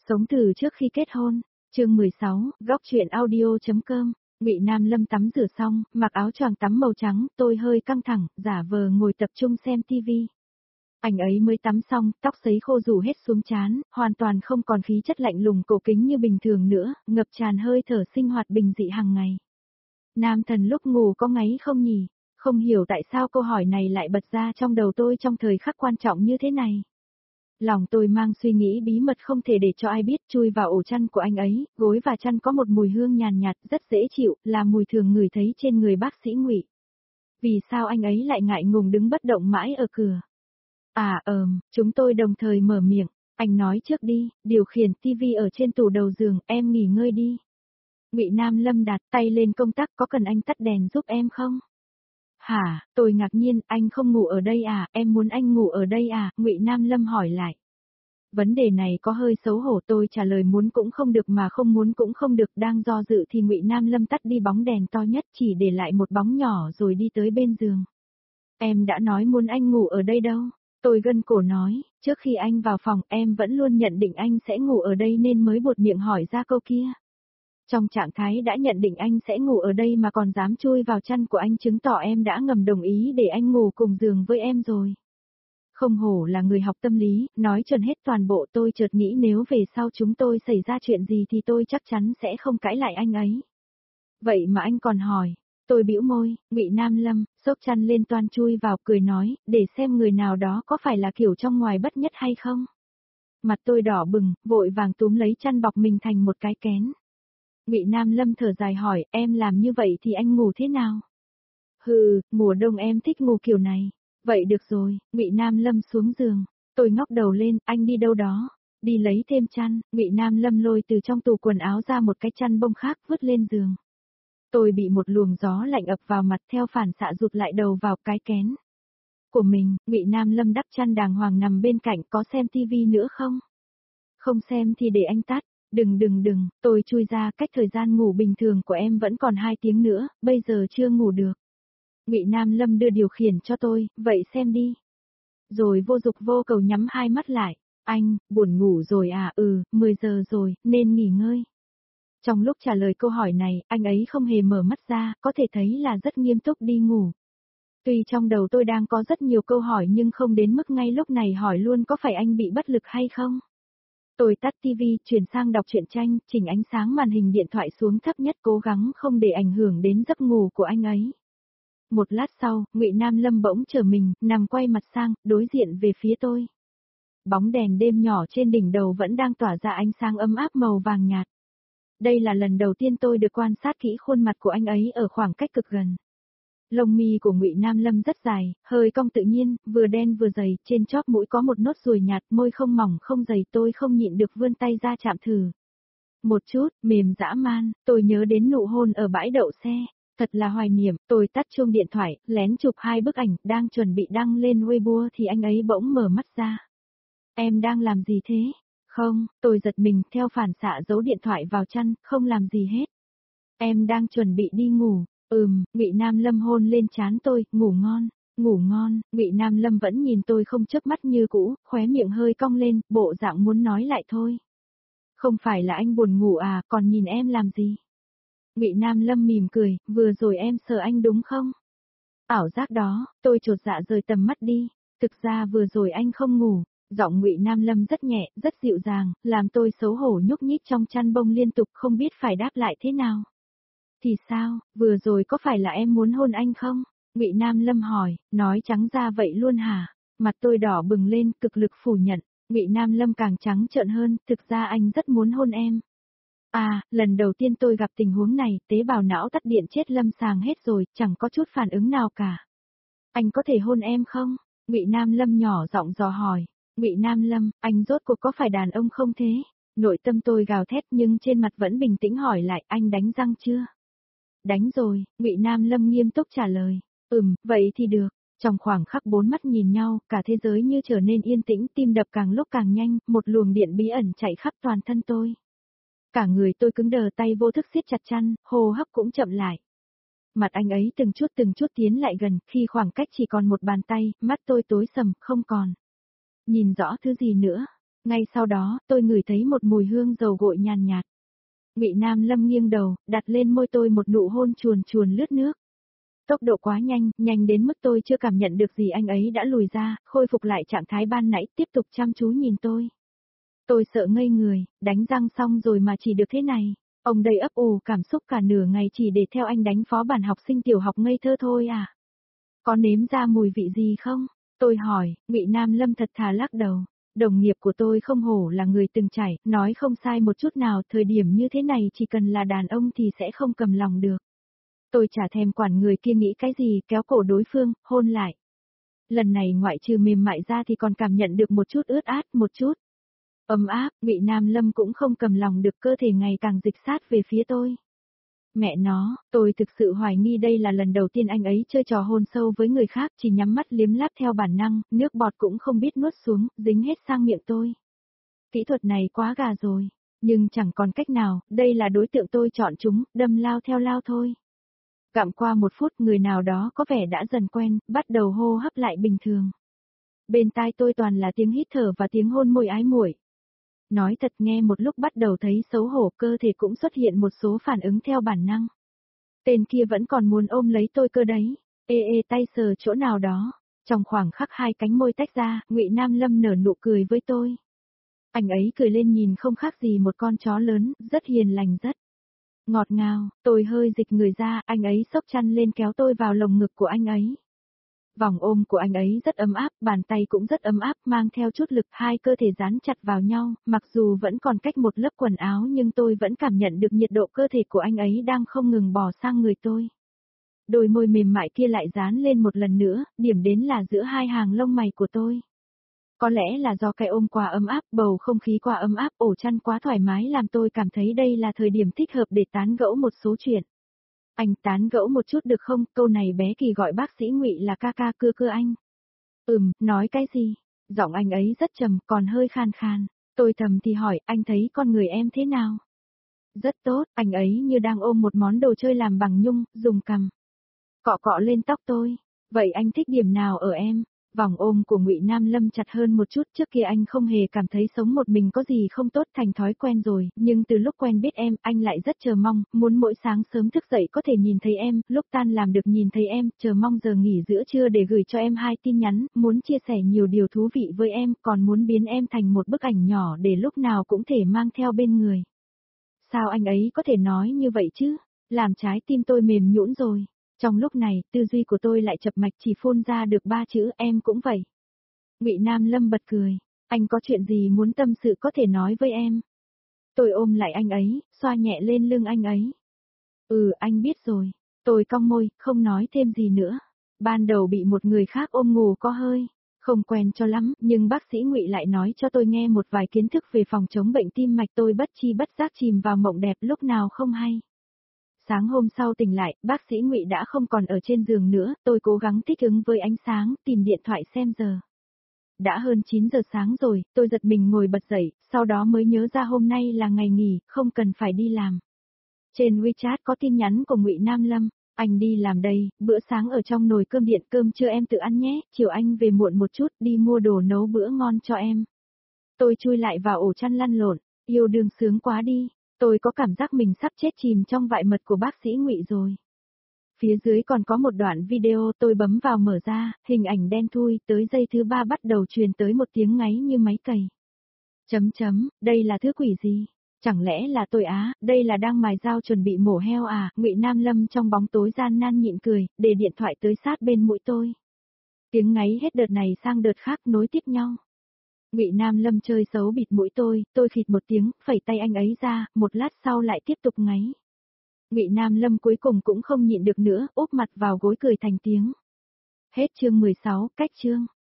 Sống từ trước khi kết hôn, chương 16, góc truyện audio.com. Ngụy Nam Lâm tắm rửa xong, mặc áo choàng tắm màu trắng, tôi hơi căng thẳng, giả vờ ngồi tập trung xem tivi. Anh ấy mới tắm xong, tóc sấy khô rủ hết xuống trán, hoàn toàn không còn khí chất lạnh lùng cổ kính như bình thường nữa, ngập tràn hơi thở sinh hoạt bình dị hàng ngày. Nam thần lúc ngủ có ngáy không nhỉ? Không hiểu tại sao câu hỏi này lại bật ra trong đầu tôi trong thời khắc quan trọng như thế này. Lòng tôi mang suy nghĩ bí mật không thể để cho ai biết, chui vào ổ chăn của anh ấy, gối và chăn có một mùi hương nhàn nhạt, rất dễ chịu, là mùi thường ngửi thấy trên người bác sĩ Ngụy. Vì sao anh ấy lại ngại ngùng đứng bất động mãi ở cửa? Chúng tôi đồng thời mở miệng, anh nói trước đi, điều khiển tivi ở trên tủ đầu giường, em nghỉ ngơi đi. Ngụy Nam Lâm đặt tay lên công tắc, có cần anh tắt đèn giúp em không? Hả, tôi ngạc nhiên, anh không ngủ ở đây à, em muốn anh ngủ ở đây à, Ngụy Nam Lâm hỏi lại. Vấn đề này có hơi xấu hổ, tôi trả lời muốn cũng không được mà không muốn cũng không được, đang do dự thì Ngụy Nam Lâm tắt đi bóng đèn to nhất, chỉ để lại một bóng nhỏ rồi đi tới bên giường. Em đã nói muốn anh ngủ ở đây đâu, tôi gân cổ nói, trước khi anh vào phòng em vẫn luôn nhận định anh sẽ ngủ ở đây nên mới buột miệng hỏi ra câu kia. Trong trạng thái đã nhận định anh sẽ ngủ ở đây mà còn dám chui vào chăn của anh, chứng tỏ em đã ngầm đồng ý để anh ngủ cùng giường với em rồi. Không hổ là người học tâm lý, nói tròn hết toàn bộ. Tôi chợt nghĩ nếu về sau chúng tôi xảy ra chuyện gì thì tôi chắc chắn sẽ không cãi lại anh ấy. Vậy mà anh còn hỏi. Tôi bĩu môi, Ngụy Nam Lâm, xốc chăn lên toan chui vào, cười nói, để xem người nào đó có phải là kiểu trong ngoài bất nhất hay không. Mặt tôi đỏ bừng, vội vàng túm lấy chăn bọc mình thành một cái kén. Ngụy Nam Lâm thở dài hỏi, em làm như vậy thì anh ngủ thế nào? Hừ, mùa đông em thích ngủ kiểu này. Vậy được rồi, Ngụy Nam Lâm xuống giường. Tôi ngóc đầu lên, anh đi đâu đó? Đi lấy thêm chăn. Ngụy Nam Lâm lôi từ trong tủ quần áo ra một cái chăn bông khác vứt lên giường. Tôi bị một luồng gió lạnh ập vào mặt, theo phản xạ rụt lại đầu vào cái kén của mình. Ngụy Nam Lâm đắp chăn đàng hoàng nằm bên cạnh, có xem tivi nữa không? Không xem thì để anh tắt. Đừng, tôi chui ra, cách thời gian ngủ bình thường của em vẫn còn 2 tiếng nữa, bây giờ chưa ngủ được. Ngụy Nam Lâm đưa điều khiển cho tôi, vậy xem đi. Rồi vô dục vô cầu nhắm hai mắt lại, anh, buồn ngủ rồi à? 10 giờ rồi, nên nghỉ ngơi. Trong lúc trả lời câu hỏi này, anh ấy không hề mở mắt ra, có thể thấy là rất nghiêm túc đi ngủ. Tuy trong đầu tôi đang có rất nhiều câu hỏi nhưng không đến mức ngay lúc này hỏi luôn có phải anh bị bất lực hay không. Tôi tắt tivi, chuyển sang đọc truyện tranh, chỉnh ánh sáng màn hình điện thoại xuống thấp nhất, cố gắng không để ảnh hưởng đến giấc ngủ của anh ấy. Một lát sau, Ngụy Nam Lâm bỗng trở mình, nằm quay mặt sang, đối diện về phía tôi. Bóng đèn đêm nhỏ trên đỉnh đầu vẫn đang tỏa ra ánh sáng ấm áp màu vàng nhạt. Đây là lần đầu tiên tôi được quan sát kỹ khuôn mặt của anh ấy ở khoảng cách cực gần. Lông mi của Ngụy Nam Lâm rất dài, hơi cong tự nhiên, vừa đen vừa dày, trên chóp mũi có một nốt ruồi nhạt, môi không mỏng không dày, tôi không nhịn được vươn tay ra chạm thử. Một chút, mềm dã man, tôi nhớ đến nụ hôn ở bãi đậu xe, thật là hoài niệm. Tôi tắt chuông điện thoại, lén chụp 2 bức ảnh, đang chuẩn bị đăng lên Weibo thì anh ấy bỗng mở mắt ra. Em đang làm gì thế? Không, tôi giật mình, theo phản xạ giấu điện thoại vào chăn, không làm gì hết. Em đang chuẩn bị đi ngủ. Ngụy Nam Lâm hôn lên trán tôi, ngủ ngon, ngủ ngon. Ngụy Nam Lâm vẫn nhìn tôi không chớp mắt như cũ, khóe miệng hơi cong lên, bộ dạng muốn nói lại thôi. Không phải là anh buồn ngủ à, còn nhìn em làm gì? Ngụy Nam Lâm mỉm cười, vừa rồi em sợ anh đúng không? Ảo giác đó, tôi chột dạ rời tầm mắt đi, thực ra vừa rồi anh không ngủ. Giọng Ngụy Nam Lâm rất nhẹ, rất dịu dàng, làm tôi xấu hổ nhúc nhích trong chăn bông liên tục, không biết phải đáp lại thế nào. Thì sao, vừa rồi có phải là em muốn hôn anh không? Ngụy Nam Lâm hỏi, nói trắng ra vậy luôn hả? Mặt tôi đỏ bừng lên, cực lực phủ nhận. Ngụy Nam Lâm càng trắng trợn hơn, thực ra anh rất muốn hôn em. Lần đầu tiên tôi gặp tình huống này, tế bào não tắt điện chết lâm sàng hết rồi, chẳng có chút phản ứng nào cả. Anh có thể hôn em không? Ngụy Nam Lâm nhỏ giọng dò hỏi. Ngụy Nam Lâm, anh rốt cuộc có phải đàn ông không thế? Nội tâm tôi gào thét nhưng trên mặt vẫn bình tĩnh hỏi lại, anh đánh răng chưa? Đánh rồi, Ngụy Nam Lâm nghiêm túc trả lời. Vậy thì được. Trong khoảng khắc 4 mắt nhìn nhau, cả thế giới như trở nên yên tĩnh, tim đập càng lúc càng nhanh, một luồng điện bí ẩn chạy khắp toàn thân tôi. Cả người tôi cứng đờ, tay vô thức siết chặt chăn, hô hấp cũng chậm lại. Mặt anh ấy từng chút tiến lại gần, khi khoảng cách chỉ còn một bàn tay, mắt tôi tối sầm, không còn nhìn rõ thứ gì nữa. Ngay sau đó, tôi ngửi thấy một mùi hương dầu gội nhàn nhạt. Ngụy Nam Lâm nghiêng đầu, đặt lên môi tôi một nụ hôn chuồn chuồn lướt nước. Tốc độ quá nhanh, nhanh đến mức tôi chưa cảm nhận được gì anh ấy đã lùi ra, khôi phục lại trạng thái ban nãy, tiếp tục chăm chú nhìn tôi. Tôi sợ ngây người, đánh răng xong rồi mà chỉ được thế này. Ông đây ấp ủ cảm xúc cả nửa ngày chỉ để theo anh đánh phó bản học sinh tiểu học ngây thơ thôi à? Có nếm ra mùi vị gì không? Tôi hỏi, Ngụy Nam Lâm thật thà lắc đầu. Đồng nghiệp của tôi không hổ là người từng trải, nói không sai một chút nào, thời điểm như thế này chỉ cần là đàn ông thì sẽ không cầm lòng được. Tôi chả thèm quản người kia nghĩ cái gì, kéo cổ đối phương, hôn lại. Lần này ngoại trừ mềm mại ra thì còn cảm nhận được một chút ướt át, một chút ấm áp. Ngụy Nam Lâm cũng không cầm lòng được, cơ thể ngày càng dịch sát về phía tôi. Mẹ nó, tôi thực sự hoài nghi đây là lần đầu tiên anh ấy chơi trò hôn sâu với người khác, chỉ nhắm mắt liếm láp theo bản năng, nước bọt cũng không biết nuốt xuống, dính hết sang miệng tôi. Kỹ thuật này quá gà rồi, nhưng chẳng còn cách nào, đây là đối tượng tôi chọn chúng, đâm lao theo lao thôi. Gặm qua 1 phút, người nào đó có vẻ đã dần quen, bắt đầu hô hấp lại bình thường. Bên tai tôi toàn là tiếng hít thở và tiếng hôn môi ái muội. Nói thật, nghe một lúc bắt đầu thấy xấu hổ, cơ thể cũng xuất hiện một số phản ứng theo bản năng. Tên kia vẫn còn muốn ôm lấy tôi cơ đấy. Ê ê, tay sờ chỗ nào đó. Trong khoảng khắc hai cánh môi tách ra, Ngụy Nam Lâm nở nụ cười với tôi. Anh ấy cười lên nhìn không khác gì một con chó lớn, rất hiền lành rất ngọt ngào. Tôi hơi dịch người ra, anh ấy xốc chăn lên kéo tôi vào lồng ngực của anh ấy. Vòng ôm của anh ấy rất ấm áp, bàn tay cũng rất ấm áp, mang theo chút lực, hai cơ thể dán chặt vào nhau, mặc dù vẫn còn cách một lớp quần áo nhưng tôi vẫn cảm nhận được nhiệt độ cơ thể của anh ấy đang không ngừng bò sang người tôi. Đôi môi mềm mại kia lại dán lên một lần nữa, điểm đến là giữa hai hàng lông mày của tôi. Có lẽ là do cái ôm quá ấm áp, bầu không khí quá ấm áp, ổ chăn quá thoải mái làm tôi cảm thấy đây là thời điểm thích hợp để tán gẫu một số chuyện. Anh tán gẫu một chút được không? Câu này bé Kỳ gọi bác sĩ Ngụy là ca ca cưa anh. Nói cái gì? Giọng anh ấy rất trầm, còn hơi khan khan. Tôi thầm thì hỏi, anh thấy con người em thế nào? Rất tốt, anh ấy như đang ôm một món đồ chơi làm bằng nhung, dùng cằm cọ cọ lên tóc tôi. Vậy anh thích điểm nào ở em? Vòng ôm của Ngụy Nam Lâm chặt hơn một chút, trước kia anh không hề cảm thấy sống một mình có gì không tốt, thành thói quen rồi, nhưng từ lúc quen biết em, anh lại rất chờ mong, muốn mỗi sáng sớm thức dậy có thể nhìn thấy em, lúc tan làm được nhìn thấy em, chờ mong giờ nghỉ giữa trưa để gửi cho em 2 tin nhắn, muốn chia sẻ nhiều điều thú vị với em, còn muốn biến em thành một bức ảnh nhỏ để lúc nào cũng thể mang theo bên người. Sao anh ấy có thể nói như vậy chứ? Làm trái tim tôi mềm nhũn rồi. Trong lúc này, tư duy của tôi lại chập mạch chỉ phun ra được 3 chữ, em cũng vậy. Ngụy Nam Lâm bật cười, anh có chuyện gì muốn tâm sự có thể nói với em. Tôi ôm lại anh ấy, xoa nhẹ lên lưng anh ấy. Anh biết rồi. Tôi cong môi, không nói thêm gì nữa. Ban đầu bị một người khác ôm ngủ có hơi không quen cho lắm, nhưng bác sĩ Ngụy lại nói cho tôi nghe một vài kiến thức về phòng chống bệnh tim mạch, tôi bất chi bất giác chìm vào mộng đẹp lúc nào không hay. Sáng hôm sau tỉnh lại, bác sĩ Ngụy đã không còn ở trên giường nữa, tôi cố gắng thích ứng với ánh sáng, tìm điện thoại xem giờ. Đã hơn 9 giờ sáng rồi, tôi giật mình ngồi bật dậy, sau đó mới nhớ ra hôm nay là ngày nghỉ, không cần phải đi làm. Trên WeChat có tin nhắn của Ngụy Nam Lâm, anh đi làm đây, bữa sáng ở trong nồi cơm điện, cơm trưa em tự ăn nhé, chiều anh về muộn một chút, đi mua đồ nấu bữa ngon cho em. Tôi chui lại vào ổ chăn lăn lộn, yêu đương sướng quá đi. Tôi có cảm giác mình sắp chết chìm trong vại mật của bác sĩ Ngụy rồi. Phía dưới còn có một đoạn video, tôi bấm vào mở ra, hình ảnh đen thui, tới giây thứ 3 bắt đầu truyền tới một tiếng ngáy như máy cày. Đây là thứ quỷ gì? Chẳng lẽ là tôi á, đây là đang mài dao chuẩn bị mổ heo à? Ngụy Nam Lâm trong bóng tối gian nan nhịn cười, để điện thoại tới sát bên mũi tôi. Tiếng ngáy hết đợt này sang đợt khác nối tiếp nhau. Ngụy Nam Lâm chơi xấu bịt mũi tôi khịt một tiếng, phẩy tay anh ấy ra, một lát sau lại tiếp tục ngáy. Ngụy Nam Lâm cuối cùng cũng không nhịn được nữa, úp mặt vào gối cười thành tiếng. Hết chương 16, cách chương.